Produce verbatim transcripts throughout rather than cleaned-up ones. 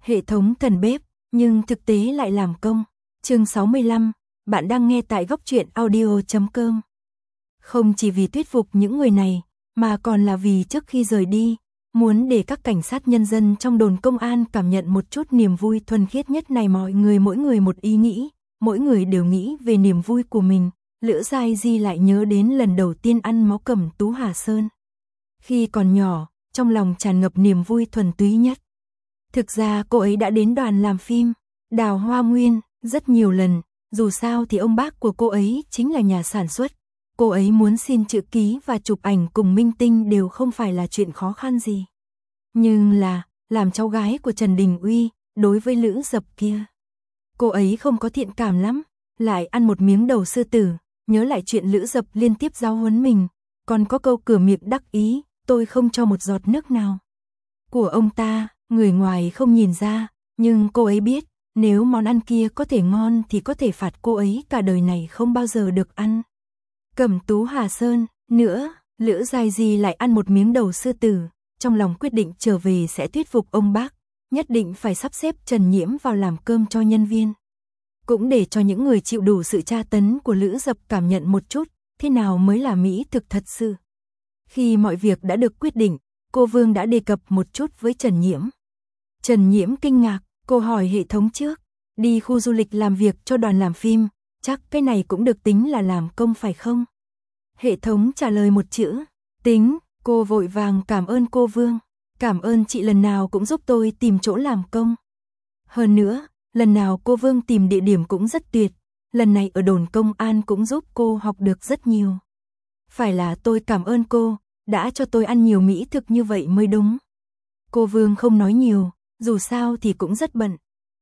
Hệ thống thần bếp, nhưng thực tế lại làm công. Chương sáu mươi lăm, bạn đang nghe tại góc truyện audio chấm com. Không chỉ vì thuyết phục những người này, mà còn là vì trước khi rời đi, muốn để các cảnh sát nhân dân trong đồn công an cảm nhận một chút niềm vui thuần khiết nhất này. Mọi người mỗi người một ý nghĩ, mỗi người đều nghĩ về niềm vui của mình. Lữ Giai Di lại nhớ đến lần đầu tiên ăn máu Cẩm Tú Hà Sơn. Khi còn nhỏ, trong lòng tràn ngập niềm vui thuần túy nhất. Thực ra cô ấy đã đến đoàn làm phim Đào Hoa Nguyên rất nhiều lần, dù sao thì ông bác của cô ấy chính là nhà sản xuất. Cô ấy muốn xin chữ ký và chụp ảnh cùng minh tinh đều không phải là chuyện khó khăn gì. Nhưng là, làm cháu gái của Trần Đình Uy, đối với Lữ Dập kia, cô ấy không có thiện cảm lắm, lại ăn một miếng đầu sư tử, nhớ lại chuyện Lữ Dập liên tiếp giáo huấn mình, còn có câu cửa miệng đắc ý, tôi không cho một giọt nước nào của ông ta. Người ngoài không nhìn ra, nhưng cô ấy biết, nếu món ăn kia có thể ngon thì có thể phạt cô ấy cả đời này không bao giờ được ăn Cẩm Tú Hà Sơn nữa. Lữ Giai Di lại ăn một miếng đầu sư tử, trong lòng quyết định trở về sẽ thuyết phục ông bác, nhất định phải sắp xếp Trần Nhiễm vào làm cơm cho nhân viên. Cũng để cho những người chịu đủ sự tra tấn của Lữ Dập cảm nhận một chút, thế nào mới là mỹ thực thật sự. Khi mọi việc đã được quyết định, cô Vương đã đề cập một chút với Trần Nhiễm. Trần Nhiễm kinh ngạc, cô hỏi hệ thống trước, đi khu du lịch làm việc cho đoàn làm phim, chắc cái này cũng được tính là làm công phải không? Hệ thống trả lời một chữ, tính. Cô vội vàng cảm ơn cô Vương, cảm ơn chị lần nào cũng giúp tôi tìm chỗ làm công. Hơn nữa, lần nào cô Vương tìm địa điểm cũng rất tuyệt, lần này ở đồn công an cũng giúp cô học được rất nhiều. Phải là tôi cảm ơn cô, đã cho tôi ăn nhiều mỹ thực như vậy mới đúng. Cô Vương không nói nhiều, dù sao thì cũng rất bận.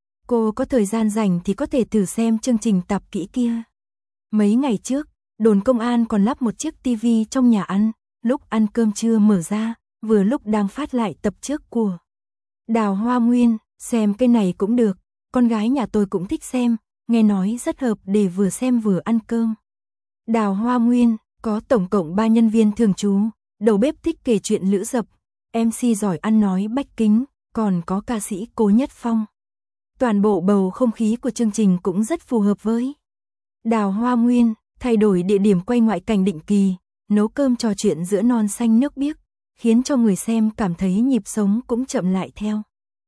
Cô có thời gian rảnh thì có thể thử xem chương trình tạp kỹ kia. Mấy ngày trước, đồn công an còn lắp một chiếc tivi trong nhà ăn, lúc ăn cơm trưa mở ra, vừa lúc đang phát lại tập trước của Đào Hoa Nguyên, xem cái này cũng được, con gái nhà tôi cũng thích xem, nghe nói rất hợp để vừa xem vừa ăn cơm. Đào Hoa Nguyên có tổng cộng ba nhân viên thường trú, đầu bếp thích kể chuyện Lữ Dập, em xê giỏi ăn nói Bách Kính, còn có ca sĩ Cố Nhất Phong. Toàn bộ bầu không khí của chương trình cũng rất phù hợp với Đào Hoa Nguyên, thay đổi địa điểm quay ngoại cảnh định kỳ, nấu cơm trò chuyện giữa non xanh nước biếc, khiến cho người xem cảm thấy nhịp sống cũng chậm lại theo.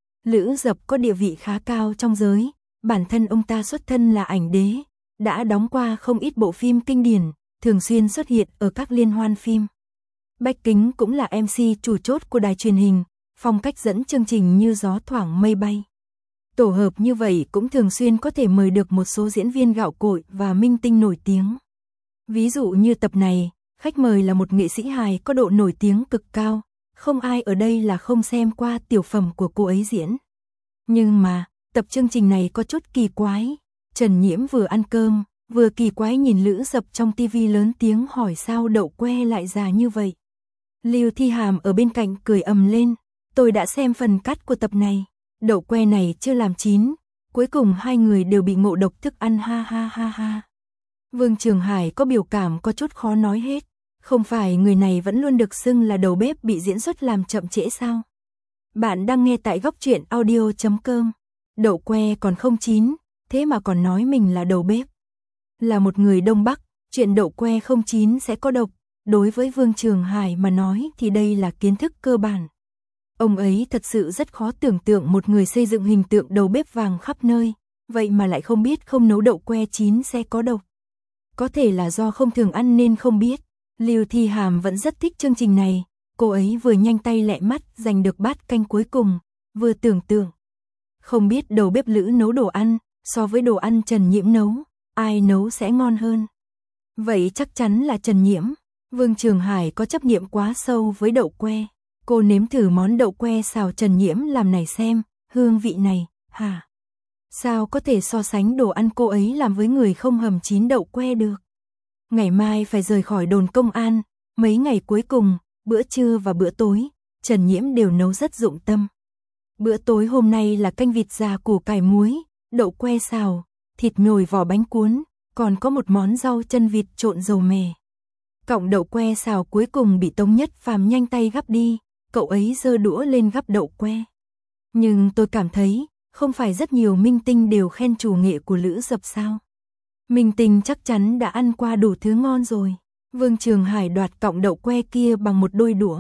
Lữ Dập có địa vị khá cao trong giới, bản thân ông ta xuất thân là ảnh đế, đã đóng qua không ít bộ phim kinh điển, thường xuyên xuất hiện ở các liên hoan phim. Bách Kính cũng là em xê chủ chốt của đài truyền hình, phong cách dẫn chương trình như gió thoảng mây bay. Tổ hợp như vậy cũng thường xuyên có thể mời được một số diễn viên gạo cội và minh tinh nổi tiếng. Ví dụ như tập này, khách mời là một nghệ sĩ hài có độ nổi tiếng cực cao, không ai ở đây là không xem qua tiểu phẩm của cô ấy diễn. Nhưng mà, tập chương trình này có chút kỳ quái. Trần Nhiễm vừa ăn cơm, vừa kỳ quái nhìn Lữ Dập trong tivi lớn tiếng hỏi sao đậu que lại già như vậy. Lưu Thi Hàm ở bên cạnh cười ầm lên, tôi đã xem phần cắt của tập này, đậu que này chưa làm chín, cuối cùng hai người đều bị ngộ độc thức ăn ha ha ha ha. Vương Trường Hải có biểu cảm có chút khó nói hết, không phải người này vẫn luôn được xưng là đầu bếp bị diễn xuất làm chậm trễ sao? Bạn đang nghe tại góc truyện audio chấm com. Đậu que còn không chín, thế mà còn nói mình là đầu bếp. Là một người Đông Bắc, chuyện đậu que không chín sẽ có độc, đối với Vương Trường Hải mà nói thì đây là kiến thức cơ bản. Ông ấy thật sự rất khó tưởng tượng một người xây dựng hình tượng đầu bếp vàng khắp nơi, vậy mà lại không biết không nấu đậu que chín sẽ có độc. Có thể là do không thường ăn nên không biết. Lưu Thi Hàm vẫn rất thích chương trình này, cô ấy vừa nhanh tay lẹ mắt giành được bát canh cuối cùng, vừa tưởng tượng. Không biết đầu bếp Lữ nấu đồ ăn, so với đồ ăn Trần Nhiễm nấu, ai nấu sẽ ngon hơn. Vậy chắc chắn là Trần Nhiễm. Vương Trường Hải có chấp niệm quá sâu với đậu que. Cô nếm thử món đậu que xào Trần Nhiễm làm này xem, hương vị này, hả? Sao có thể so sánh đồ ăn cô ấy làm với người không hầm chín đậu que được? Ngày mai phải rời khỏi đồn công an, mấy ngày cuối cùng, bữa trưa và bữa tối, Trần Nhiễm đều nấu rất dụng tâm. Bữa tối hôm nay là canh vịt già củ cải muối, đậu que xào, thịt nhồi vỏ bánh cuốn, còn có một món rau chân vịt trộn dầu mè. Cọng đậu que xào cuối cùng bị Tống Nhất Phàm nhanh tay gắp đi, cậu ấy giơ đũa lên gắp đậu que. Nhưng tôi cảm thấy, không phải rất nhiều minh tinh đều khen chủ nghệ của Lữ Dập sao? Minh tinh chắc chắn đã ăn qua đủ thứ ngon rồi. Vương Trường Hải đoạt cọng đậu que kia bằng một đôi đũa.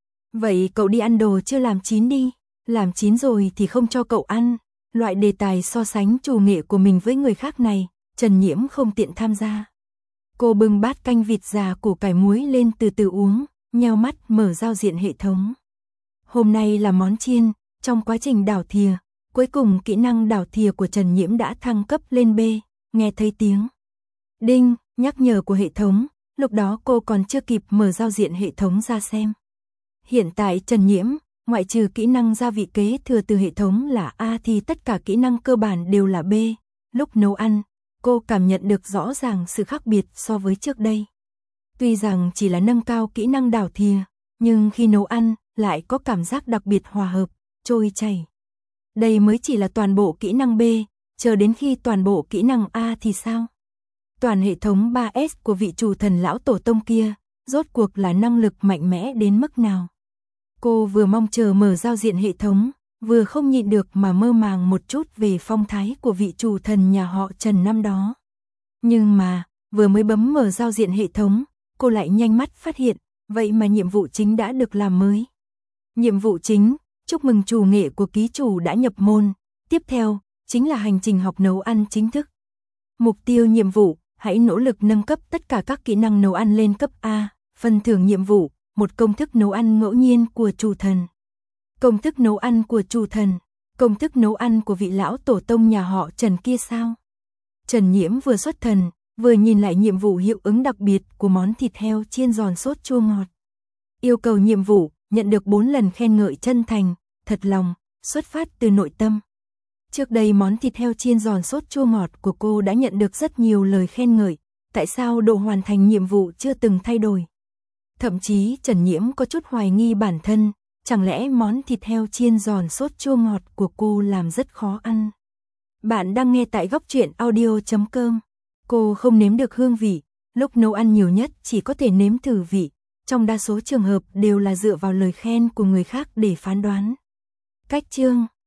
Vậy cậu đi ăn đồ chưa làm chín đi, làm chín rồi thì không cho cậu ăn. Loại đề tài so sánh chủ nghệ của mình với người khác này, Trần Nhiễm không tiện tham gia. Cô bưng bát canh vịt già củ cải muối lên từ từ uống, nheo mắt mở giao diện hệ thống. Hôm nay là món chiên, trong quá trình đảo thìa, cuối cùng kỹ năng đảo thìa của Trần Nhiễm đã thăng cấp lên B, nghe thấy tiếng đinh, nhắc nhở của hệ thống, lúc đó cô còn chưa kịp mở giao diện hệ thống ra xem. Hiện tại Trần Nhiễm, ngoại trừ kỹ năng gia vị kế thừa từ hệ thống là A thì tất cả kỹ năng cơ bản đều là B. Lúc nấu ăn, cô cảm nhận được rõ ràng sự khác biệt so với trước đây. Tuy rằng chỉ là nâng cao kỹ năng đảo thìa, nhưng khi nấu ăn lại có cảm giác đặc biệt hòa hợp, trôi chảy. Đây mới chỉ là toàn bộ kỹ năng B, chờ đến khi toàn bộ kỹ năng A thì sao? Toàn hệ thống ba S của vị chủ thần lão tổ tông kia, rốt cuộc là năng lực mạnh mẽ đến mức nào? Cô vừa mong chờ mở giao diện hệ thống, vừa không nhịn được mà mơ màng một chút về phong thái của vị chủ thần nhà họ Trần năm đó. Nhưng mà, vừa mới bấm mở giao diện hệ thống, cô lại nhanh mắt phát hiện, vậy mà nhiệm vụ chính đã được làm mới. Nhiệm vụ chính, chúc mừng chủ nghệ của ký chủ đã nhập môn, tiếp theo, chính là hành trình học nấu ăn chính thức. Mục tiêu nhiệm vụ, hãy nỗ lực nâng cấp tất cả các kỹ năng nấu ăn lên cấp A, phần thưởng nhiệm vụ, một công thức nấu ăn ngẫu nhiên của chủ thần. Công thức nấu ăn của chủ thần, công thức nấu ăn của vị lão tổ tông nhà họ Trần kia sao? Trần Nhiễm vừa xuất thần, vừa nhìn lại nhiệm vụ hiệu ứng đặc biệt của món thịt heo chiên giòn sốt chua ngọt. Yêu cầu nhiệm vụ, nhận được bốn lần khen ngợi chân thành, thật lòng, xuất phát từ nội tâm. Trước đây món thịt heo chiên giòn sốt chua ngọt của cô đã nhận được rất nhiều lời khen ngợi, tại sao độ hoàn thành nhiệm vụ chưa từng thay đổi? Thậm chí Trần Nhiễm có chút hoài nghi bản thân, chẳng lẽ món thịt heo chiên giòn sốt chua ngọt của cô làm rất khó ăn? Bạn đang nghe tại góc truyện audio chấm com. Cô không nếm được hương vị, lúc nấu ăn nhiều nhất chỉ có thể nếm thử vị, trong đa số trường hợp đều là dựa vào lời khen của người khác để phán đoán. Cách chương